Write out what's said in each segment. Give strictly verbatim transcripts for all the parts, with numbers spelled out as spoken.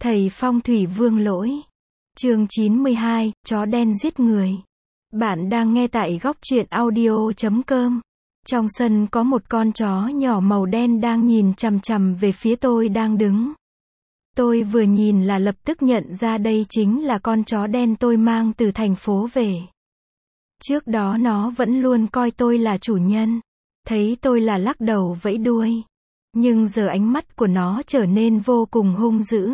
Thầy phong thủy Vương Lỗi. Chương chín mươi hai, chó đen giết người. Bạn đang nghe tại góc truyện audio chấm com. Trong sân có một con chó nhỏ màu đen đang nhìn chằm chằm về phía tôi đang đứng. Tôi vừa nhìn là lập tức nhận ra đây chính là con chó đen tôi mang từ thành phố về. Trước đó nó vẫn luôn coi tôi là chủ nhân. Thấy tôi là lắc đầu vẫy đuôi. Nhưng giờ ánh mắt của nó trở nên vô cùng hung dữ.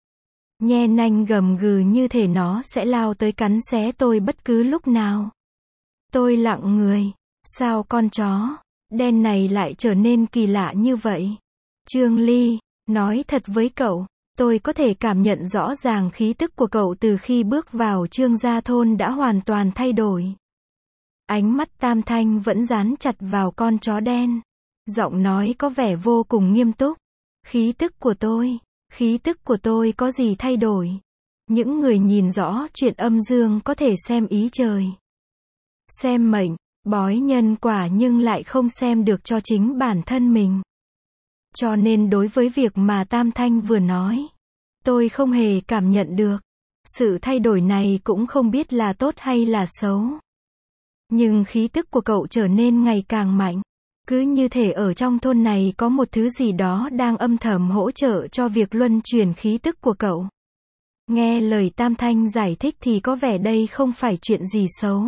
Nhe nanh gầm gừ như thể nó sẽ lao tới cắn xé tôi bất cứ lúc nào. Tôi lặng người. Sao con chó đen này lại trở nên kỳ lạ như vậy? Trương Ly, nói thật với cậu, tôi có thể cảm nhận rõ ràng khí tức của cậu từ khi bước vào Trương gia thôn đã hoàn toàn thay đổi. Ánh mắt Tam Thanh vẫn dán chặt vào con chó đen. Giọng nói có vẻ vô cùng nghiêm túc. Khí tức của tôi, khí tức của tôi có gì thay đổi? Những người nhìn rõ chuyện âm dương có thể xem ý trời, xem mệnh, bói nhân quả nhưng lại không xem được cho chính bản thân mình. Cho nên đối với việc mà Tam Thanh vừa nói, tôi không hề cảm nhận được. Sự thay đổi này cũng không biết là tốt hay là xấu. Nhưng khí tức của cậu trở nên ngày càng mạnh. Cứ như thể ở trong thôn này có một thứ gì đó đang âm thầm hỗ trợ cho việc luân chuyển khí tức của cậu. Nghe lời Tam Thanh giải thích thì có vẻ đây không phải chuyện gì xấu.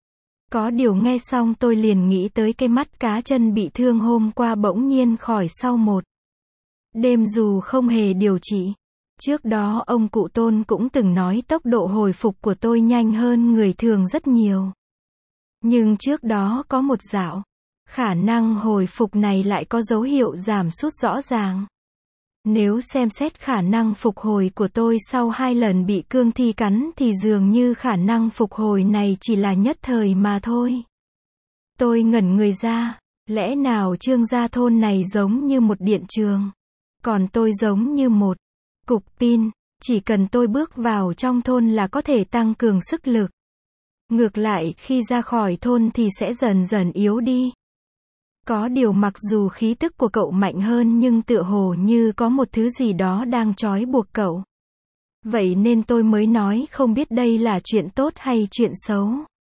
Có điều nghe xong tôi liền nghĩ tới cái mắt cá chân bị thương hôm qua bỗng nhiên khỏi sau một đêm dù không hề điều trị. Trước đó ông cụ Tôn cũng từng nói tốc độ hồi phục của tôi nhanh hơn người thường rất nhiều. Nhưng trước đó có một dạo, khả năng hồi phục này lại có dấu hiệu giảm sút rõ ràng. Nếu xem xét khả năng phục hồi của tôi sau hai lần bị cương thi cắn thì dường như khả năng phục hồi này chỉ là nhất thời mà thôi. Tôi ngẩn người ra, lẽ nào Trương gia thôn này giống như một điện trường, còn tôi giống như một cục pin, chỉ cần tôi bước vào trong thôn là có thể tăng cường sức lực. Ngược lại khi ra khỏi thôn thì sẽ dần dần yếu đi. Có điều mặc dù khí tức của cậu mạnh hơn nhưng tựa hồ như có một thứ gì đó đang trói buộc cậu. Vậy nên tôi mới nói không biết đây là chuyện tốt hay chuyện xấu.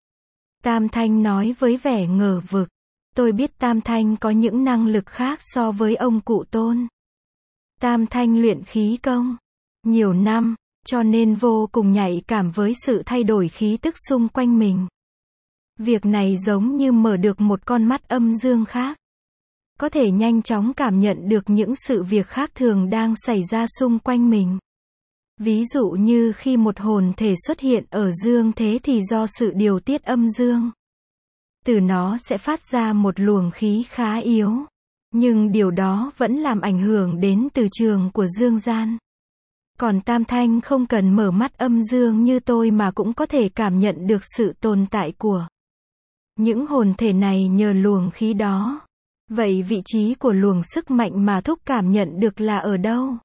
Tam Thanh nói với vẻ ngờ vực. Tôi biết Tam Thanh có những năng lực khác so với ông cụ Tôn. Tam Thanh luyện khí công nhiều năm, cho nên vô cùng nhạy cảm với sự thay đổi khí tức xung quanh mình. Việc này giống như mở được một con mắt âm dương khác. Có thể nhanh chóng cảm nhận được những sự việc khác thường đang xảy ra xung quanh mình. Ví dụ như khi một hồn thể xuất hiện ở dương thế thì do sự điều tiết âm dương, từ nó sẽ phát ra một luồng khí khá yếu. Nhưng điều đó vẫn làm ảnh hưởng đến từ trường của dương gian. Còn Tam Thanh không cần mở mắt âm dương như tôi mà cũng có thể cảm nhận được sự tồn tại của những hồn thể này nhờ luồng khí đó. Vậy vị trí của luồng sức mạnh mà thúc cảm nhận được là ở đâu?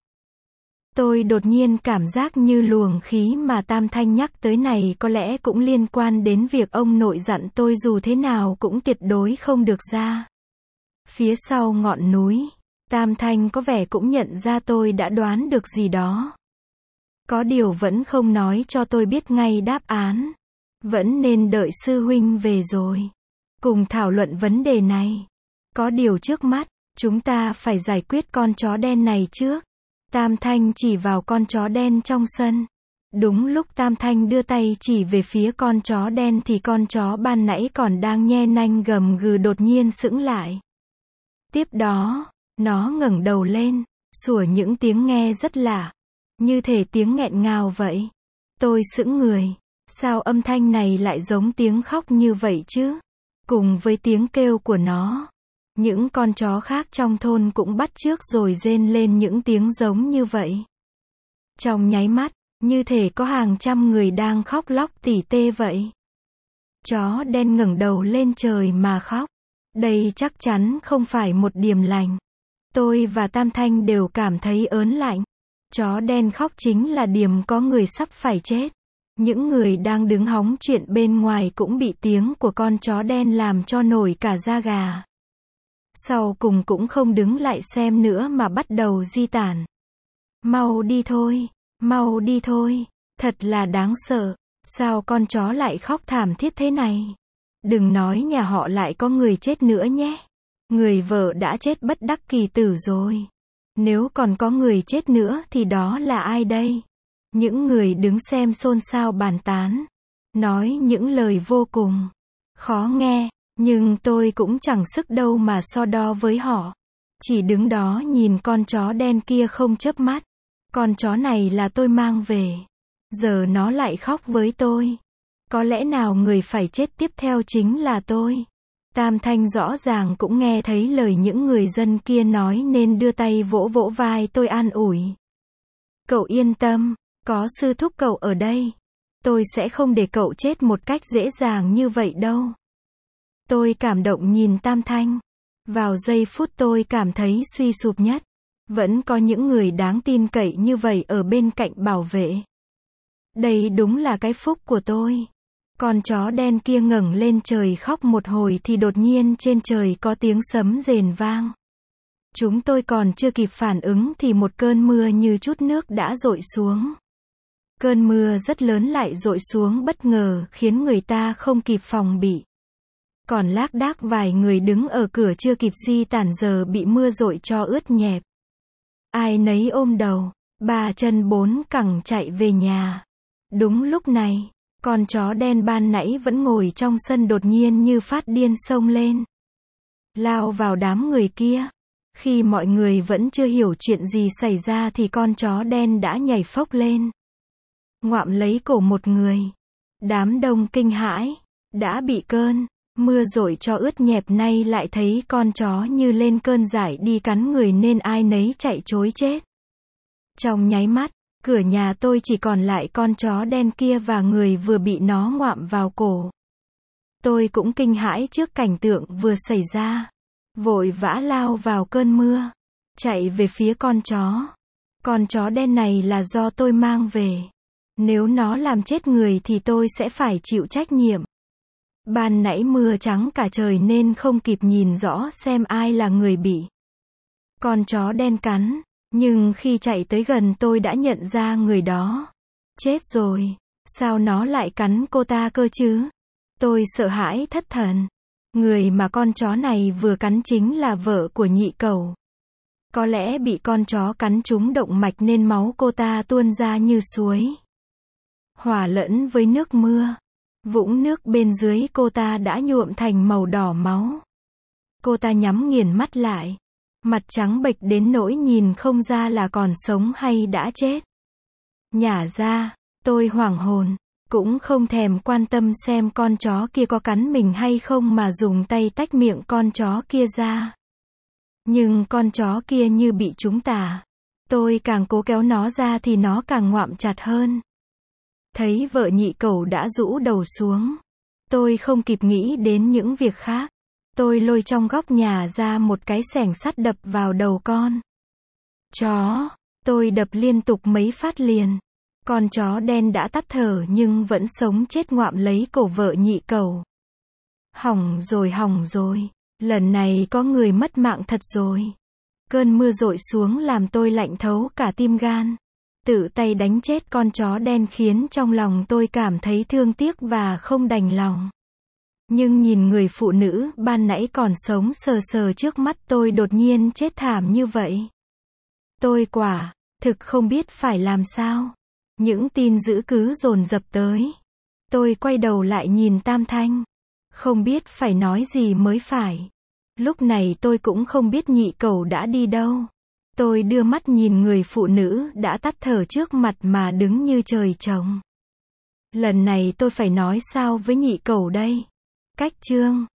Tôi đột nhiên cảm giác như luồng khí mà Tam Thanh nhắc tới này có lẽ cũng liên quan đến việc ông nội dặn tôi dù thế nào cũng tuyệt đối không được ra phía sau ngọn núi. Tam Thanh có vẻ cũng nhận ra tôi đã đoán được gì đó. Có điều vẫn không nói cho tôi biết ngay đáp án. Vẫn nên đợi sư huynh về rồi cùng thảo luận vấn đề này. Có điều trước mắt, chúng ta phải giải quyết con chó đen này trước. Tam Thanh chỉ vào con chó đen trong sân. Đúng lúc Tam Thanh đưa tay chỉ về phía con chó đen thì con chó ban nãy còn đang nhe nanh gầm gừ đột nhiên sững lại. Tiếp đó, nó ngẩng đầu lên, sủa những tiếng nghe rất lạ, như thể tiếng nghẹn ngào vậy. Tôi sững người, sao âm thanh này lại giống tiếng khóc như vậy chứ? Cùng với tiếng kêu của nó, những con chó khác trong thôn cũng bắt chước rồi rên lên những tiếng giống như vậy. Trong nháy mắt, như thể có hàng trăm người đang khóc lóc tỉ tê vậy. Chó đen ngẩng đầu lên trời mà khóc. Đây chắc chắn không phải một điềm lành. Tôi và Tam Thanh đều cảm thấy ớn lạnh. Chó đen khóc chính là điềm có người sắp phải chết. Những người đang đứng hóng chuyện bên ngoài cũng bị tiếng của con chó đen làm cho nổi cả da gà. Sau cùng cũng không đứng lại xem nữa mà bắt đầu di tản. Mau đi thôi, Mau đi thôi. Thật là đáng sợ. Sao con chó lại khóc thảm thiết thế này? Đừng nói nhà họ lại có người chết nữa nhé. Người vợ đã chết bất đắc kỳ tử rồi. Nếu còn có người chết nữa thì đó là ai đây? Những người đứng xem xôn xao bàn tán. Nói những lời vô cùng khó nghe. Nhưng tôi cũng chẳng sức đâu mà so đo với họ. Chỉ đứng đó nhìn con chó đen kia không chớp mắt. Con chó này là tôi mang về. Giờ nó lại khóc với tôi. Có lẽ nào người phải chết tiếp theo chính là tôi. Tam Thanh rõ ràng cũng nghe thấy lời những người dân kia nói nên đưa tay vỗ vỗ vai tôi an ủi. Cậu yên tâm, có sư thúc cậu ở đây. Tôi sẽ không để cậu chết một cách dễ dàng như vậy đâu. Tôi cảm động nhìn Tam Thanh. Vào giây phút tôi cảm thấy suy sụp nhất. Vẫn có những người đáng tin cậy như vậy ở bên cạnh bảo vệ. Đây đúng là cái phúc của tôi. Con chó đen kia ngẩng lên trời khóc một hồi thì đột nhiên trên trời có tiếng sấm rền vang. Chúng tôi còn chưa kịp phản ứng thì một cơn mưa như chút nước đã dội xuống. Cơn mưa rất lớn lại dội xuống bất ngờ khiến người ta không kịp phòng bị. Còn lác đác vài người đứng ở cửa chưa kịp di tản giờ bị mưa dội cho ướt nhẹp. Ai nấy ôm đầu, ba chân bốn cẳng chạy về nhà. Đúng lúc này, con chó đen ban nãy vẫn ngồi trong sân đột nhiên như phát điên xông lên. Lao vào đám người kia. Khi mọi người vẫn chưa hiểu chuyện gì xảy ra thì con chó đen đã nhảy phốc lên. Ngoạm lấy cổ một người. Đám đông kinh hãi. Đã bị cơn mưa dội cho ướt nhẹp nay lại thấy con chó như lên cơn giải đi cắn người nên ai nấy chạy trối chết. Trong nháy mắt, cửa nhà tôi chỉ còn lại con chó đen kia và người vừa bị nó ngoạm vào cổ. Tôi cũng kinh hãi trước cảnh tượng vừa xảy ra. Vội vã lao vào cơn mưa. Chạy về phía con chó. Con chó đen này là do tôi mang về. Nếu nó làm chết người thì tôi sẽ phải chịu trách nhiệm. Ban nãy mưa trắng cả trời nên không kịp nhìn rõ xem ai là người bị con chó đen cắn. Nhưng khi chạy tới gần tôi đã nhận ra người đó. Chết rồi. Sao nó lại cắn cô ta cơ chứ? Tôi sợ hãi thất thần. Người mà con chó này vừa cắn chính là vợ của nhị cẩu. Có lẽ bị con chó cắn trúng động mạch nên máu cô ta tuôn ra như suối. Hòa lẫn với nước mưa. Vũng nước bên dưới cô ta đã nhuộm thành màu đỏ máu. Cô ta nhắm nghiền mắt lại. Mặt trắng bệch đến nỗi nhìn không ra là còn sống hay đã chết. Nhả ra, tôi hoảng hồn. Cũng không thèm quan tâm xem con chó kia có cắn mình hay không mà dùng tay tách miệng con chó kia ra. Nhưng con chó kia như bị trúng tà. Tôi càng cố kéo nó ra thì nó càng ngoạm chặt hơn. Thấy vợ nhị cẩu đã rũ đầu xuống. Tôi không kịp nghĩ đến những việc khác. Tôi lôi trong góc nhà ra một cái xẻng sắt đập vào đầu con chó. Tôi đập liên tục mấy phát liền. Con chó đen đã tắt thở nhưng vẫn sống chết ngoạm lấy cổ vợ nhị cẩu. Hỏng rồi hỏng rồi. Lần này có người mất mạng thật rồi. Cơn mưa dội xuống làm tôi lạnh thấu cả tim gan. Tự tay đánh chết con chó đen khiến trong lòng tôi cảm thấy thương tiếc và không đành lòng. Nhưng nhìn người phụ nữ ban nãy còn sống sờ sờ trước mắt tôi đột nhiên chết thảm như vậy. Tôi quả thực không biết phải làm sao. Những tin dữ cứ dồn dập tới. Tôi quay đầu lại nhìn Tam Thanh. Không biết phải nói gì mới phải. Lúc này tôi cũng không biết nhị cẩu đã đi đâu. Tôi đưa mắt nhìn người phụ nữ đã tắt thở trước mặt mà đứng như trời trồng. Lần này tôi phải nói sao với nhị cẩu đây? Cách chương